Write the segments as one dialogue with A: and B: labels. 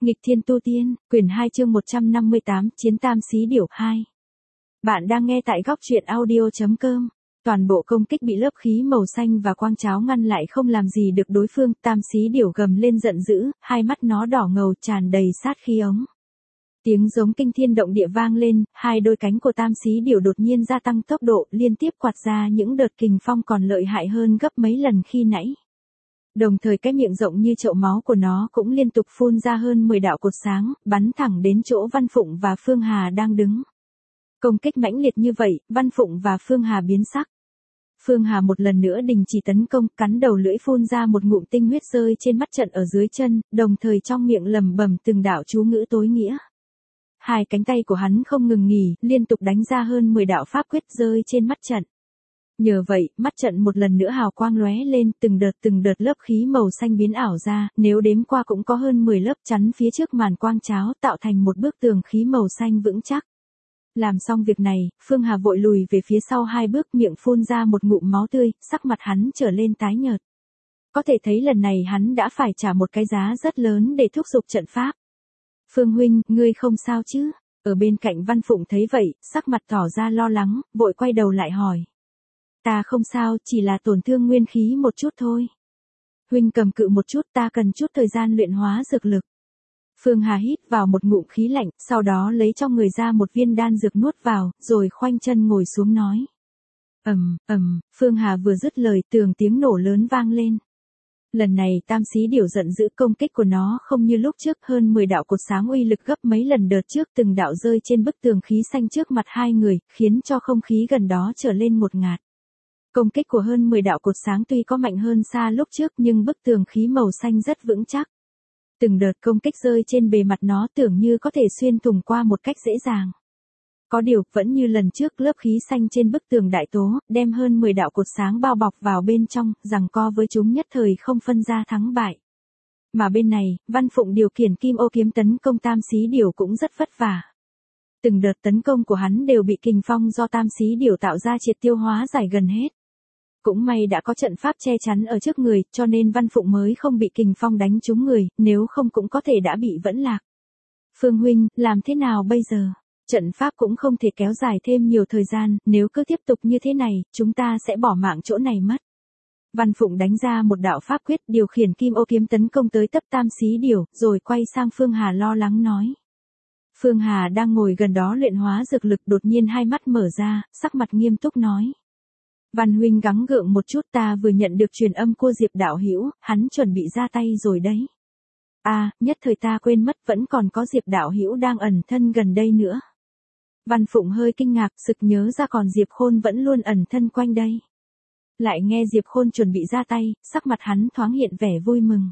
A: Nghịch thiên tu tiên, quyển 2 chương 158, Chiến tam xí điểu 2. Bạn đang nghe tại góc truyện audio.com. Toàn bộ công kích bị lớp khí màu xanh và quang cháo ngăn lại không làm gì được đối phương. Tam xí điểu gầm lên giận dữ, hai mắt nó đỏ ngầu tràn đầy sát khí ống. Tiếng giống kinh thiên động địa vang lên, hai đôi cánh của tam xí điểu đột nhiên gia tăng tốc độ, liên tiếp quạt ra những đợt kình phong còn lợi hại hơn gấp mấy lần khi nãy. Đồng thời cái miệng rộng như chậu máu của nó cũng liên tục phun ra hơn 10 đạo cột sáng, bắn thẳng đến chỗ Văn Phụng và Phương Hà đang đứng. Công kích mãnh liệt như vậy, Văn Phụng và Phương Hà biến sắc. Phương Hà một lần nữa đình chỉ tấn công, cắn đầu lưỡi phun ra một ngụm tinh huyết rơi trên mắt trận ở dưới chân, đồng thời trong miệng lẩm bẩm từng đạo chú ngữ tối nghĩa. Hai cánh tay của hắn không ngừng nghỉ, liên tục đánh ra hơn 10 đạo pháp quyết rơi trên mắt trận. Nhờ vậy, mắt trận một lần nữa hào quang lóe lên, từng đợt lớp khí màu xanh biến ảo ra, nếu đếm qua cũng có hơn 10 lớp chắn phía trước màn quang cháo, tạo thành một bức tường khí màu xanh vững chắc. Làm xong việc này, Phương Hà vội lùi về phía sau 2 bước, miệng phun ra một ngụm máu tươi, sắc mặt hắn trở lên tái nhợt. Có thể thấy lần này hắn đã phải trả một cái giá rất lớn để thúc giục trận pháp. Phương huynh, ngươi không sao chứ? Ở bên cạnh Văn Phụng thấy vậy, sắc mặt tỏ ra lo lắng, vội quay đầu lại hỏi. Ta không sao, chỉ là tổn thương nguyên khí một chút thôi. Huynh cầm cự một chút, ta cần chút thời gian luyện hóa dược lực. Phương Hà hít vào một ngụm khí lạnh, sau đó lấy trong người ra một viên đan dược nuốt vào, rồi khoanh chân ngồi xuống nói. Phương Hà vừa dứt lời, tiếng nổ lớn vang lên. Lần này tam xí điểu giận dữ, công kích của nó không như lúc trước, hơn 10 đạo cột sáng uy lực gấp mấy lần đợt trước, từng đạo rơi trên bức tường khí xanh trước mặt hai người, khiến cho không khí gần đó trở lên ngột ngạt. Công kích của hơn 10 đạo cột sáng tuy có mạnh hơn xa lúc trước nhưng bức tường khí màu xanh rất vững chắc. Từng đợt công kích rơi trên bề mặt nó tưởng như có thể xuyên thủng qua một cách dễ dàng. Có điều, vẫn như lần trước, lớp khí xanh trên bức tường đại tố, đem hơn 10 đạo cột sáng bao bọc vào bên trong, giằng co với chúng nhất thời không phân ra thắng bại. Mà bên này, Văn Phụng điều khiển kim ô kiếm tấn công tam xí điểu cũng rất vất vả. Từng đợt tấn công của hắn đều bị kình phong do tam xí điểu tạo ra triệt tiêu hóa giải gần hết. Cũng may đã có trận pháp che chắn ở trước người, cho nên Văn Phụng mới không bị kình phong đánh trúng người, nếu không cũng có thể đã bị vẫn lạc. Phương huynh, làm thế nào bây giờ? Trận pháp cũng không thể kéo dài thêm nhiều thời gian, nếu cứ tiếp tục như thế này, chúng ta sẽ bỏ mạng chỗ này mất. Văn Phụng đánh ra một đạo pháp quyết, điều khiển kim ô kiếm tấn công tới tấp tam xí điểu, rồi quay sang Phương Hà lo lắng nói. Phương Hà đang ngồi gần đó luyện hóa dược lực, đột nhiên hai mắt mở ra, sắc mặt nghiêm túc nói. Văn huynh gắng gượng một chút, ta vừa nhận được truyền âm của Diệp đạo hữu, hắn chuẩn bị ra tay rồi đấy. Nhất thời ta quên mất, vẫn còn có Diệp đạo hữu đang ẩn thân gần đây nữa. Văn Phụng hơi kinh ngạc, sực nhớ ra còn Diệp Khôn vẫn luôn ẩn thân quanh đây. Lại nghe Diệp Khôn chuẩn bị ra tay, sắc mặt hắn thoáng hiện vẻ vui mừng.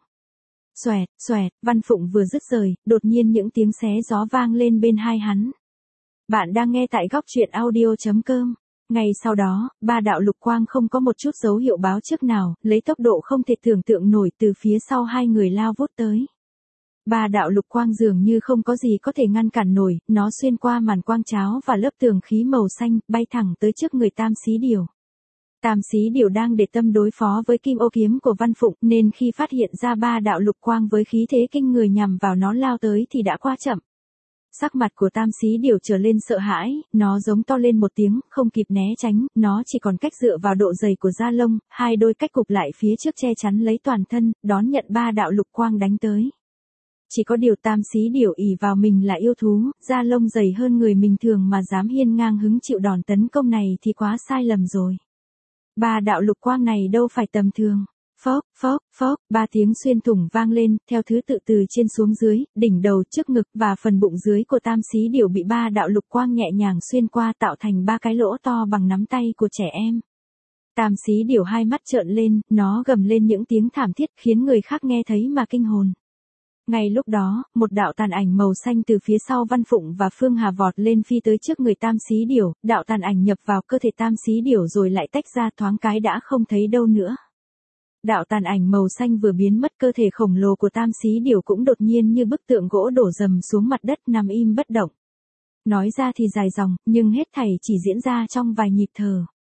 A: Xoẹt, Văn Phụng vừa dứt lời, đột nhiên những tiếng xé gió vang lên bên tai hắn. Bạn đang nghe tại góc truyện audio.com. Ngay sau đó, 3 đạo lục quang không có một chút dấu hiệu báo trước nào, lấy tốc độ không thể tưởng tượng nổi từ phía sau hai người lao vút tới. 3 đạo lục quang dường như không có gì có thể ngăn cản nổi, nó xuyên qua màn quang cháo và lớp tường khí màu xanh, bay thẳng tới trước người tam xí điểu. Tam xí điểu đang để tâm đối phó với kim ô kiếm của Văn Phụng, nên khi phát hiện ra 3 đạo lục quang với khí thế kinh người nhằm vào nó lao tới thì đã quá chậm. Sắc mặt của tam xí điểu trở lên sợ hãi, nó giống to lên một tiếng, không kịp né tránh, nó chỉ còn cách dựa vào độ dày của da lông, hai đôi cách cụp lại phía trước che chắn lấy toàn thân, đón nhận 3 đạo lục quang đánh tới. Chỉ có điều tam xí điểu ỷ vào mình là yêu thú, da lông dày hơn người bình thường mà dám hiên ngang hứng chịu đòn tấn công này thì quá sai lầm rồi. 3 đạo lục quang này đâu phải tầm thường. Phốc, 3 tiếng xuyên thủng vang lên, theo thứ tự từ trên xuống dưới, đỉnh đầu, trước ngực và phần bụng dưới của tam xí điểu bị 3 đạo lục quang nhẹ nhàng xuyên qua, tạo thành 3 cái lỗ to bằng nắm tay của trẻ em. Tam xí điểu hai mắt trợn lên, nó gầm lên những tiếng thảm thiết khiến người khác nghe thấy mà kinh hồn. Ngay lúc đó, một đạo tàn ảnh màu xanh từ phía sau Văn Phụng và Phương Hà vọt lên phi tới trước người tam xí điểu, đạo tàn ảnh nhập vào cơ thể tam xí điểu rồi lại tách ra, thoáng cái đã không thấy đâu nữa. Đạo tàn ảnh màu xanh vừa biến mất, cơ thể khổng lồ của tam xí điểu cũng đột nhiên như bức tượng gỗ đổ dầm xuống mặt đất, nằm im bất động. Nói ra thì dài dòng, nhưng hết thảy chỉ diễn ra trong vài nhịp thở.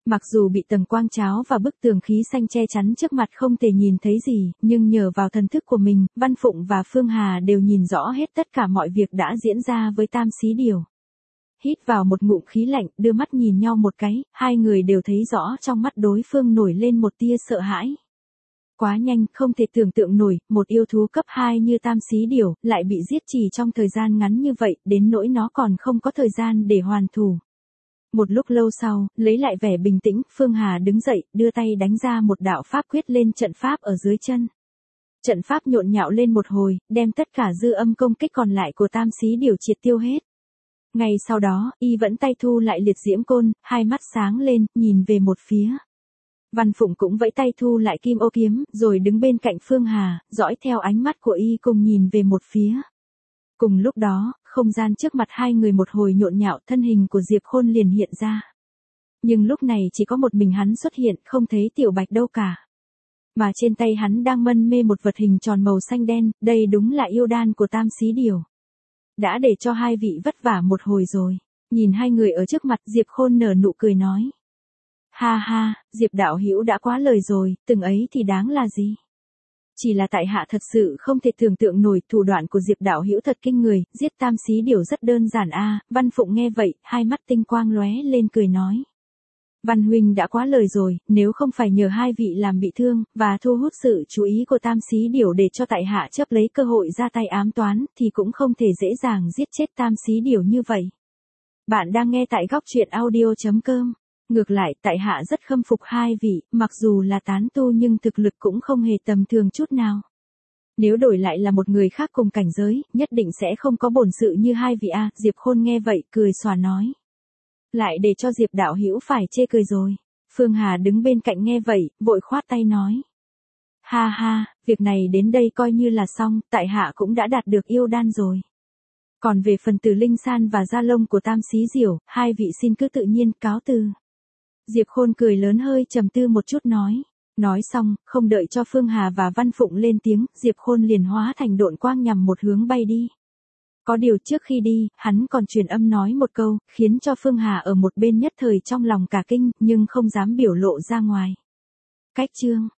A: Mặc dù bị tầng quang cháo và bức tường khí xanh che chắn trước mặt không thể nhìn thấy gì, nhưng nhờ vào thần thức của mình, Văn Phụng và Phương Hà đều nhìn rõ hết tất cả mọi việc đã diễn ra với Tam Xí Điểu. Hít vào một ngụm khí lạnh, đưa mắt nhìn nhau một cái, hai người đều thấy rõ trong mắt đối phương nổi lên một tia sợ hãi. Quá nhanh, không thể tưởng tượng nổi, một yêu thú cấp 2 như Tam Xí Điểu, lại bị giết chỉ trong thời gian ngắn như vậy, đến nỗi nó còn không có thời gian để hoàn thủ. Một lúc lâu sau, lấy lại vẻ bình tĩnh, Phương Hà đứng dậy, đưa tay đánh ra một đạo pháp quyết lên trận pháp ở dưới chân. Trận pháp nhộn nhạo lên một hồi, đem tất cả dư âm công kích còn lại của Tam Xí Điểu triệt tiêu hết. Ngay sau đó, y vẫn tay thu lại liệt diễm côn, hai mắt sáng lên, nhìn về một phía. Văn Phụng cũng vẫy tay thu lại kim ô kiếm, rồi đứng bên cạnh Phương Hà, dõi theo ánh mắt của y cùng nhìn về một phía. Cùng lúc đó, không gian trước mặt hai người một hồi nhộn nhạo, thân hình của Diệp Khôn liền hiện ra. Nhưng lúc này chỉ có một mình hắn xuất hiện, không thấy Tiểu Bạch đâu cả. Mà trên tay hắn đang mân mê một vật hình tròn màu xanh đen, đây đúng là yêu đan của Tam Xí Điểu. Đã để cho hai vị vất vả một hồi rồi. Nhìn hai người ở trước mặt, Diệp Khôn nở nụ cười nói. Ha ha, Diệp đạo hữu đã quá lời rồi, từng ấy thì đáng là gì? Chỉ là tại hạ thật sự không thể tưởng tượng nổi, thủ đoạn của Diệp đạo hữu thật kinh người, giết Tam Xí Điểu rất đơn giản a. Văn Phụng nghe vậy, hai mắt tinh quang lóe lên cười nói. Văn huynh đã quá lời rồi, nếu không phải nhờ hai vị làm bị thương, và thu hút sự chú ý của Tam Xí Điểu để cho tại hạ chấp lấy cơ hội ra tay ám toán, thì cũng không thể dễ dàng giết chết Tam Xí Điểu như vậy. Bạn đang nghe tại góc truyện audio.com. Ngược lại, tại hạ rất khâm phục hai vị, mặc dù là tán tu nhưng thực lực cũng không hề tầm thường chút nào. Nếu đổi lại là một người khác cùng cảnh giới, nhất định sẽ không có bổn sự như hai vị a. Diệp Khôn nghe vậy, cười xòa nói. Lại để cho Diệp đạo hữu phải chê cười rồi. Phương Hà đứng bên cạnh nghe vậy, vội khoát tay nói. Ha ha, việc này đến đây coi như là xong, tại hạ cũng đã đạt được yêu đan rồi. Còn về phần Tử Linh San và da lông của Tam Xí Điểu, hai vị xin cứ tự nhiên cáo từ. Diệp Khôn cười lớn hơi trầm tư một chút nói. Nói xong, không đợi cho Phương Hà và Văn Phụng lên tiếng, Diệp Khôn liền hóa thành độn quang nhằm một hướng bay đi. Có điều trước khi đi, hắn còn truyền âm nói một câu, khiến cho Phương Hà ở một bên nhất thời trong lòng cả kinh, nhưng không dám biểu lộ ra ngoài. Cách chương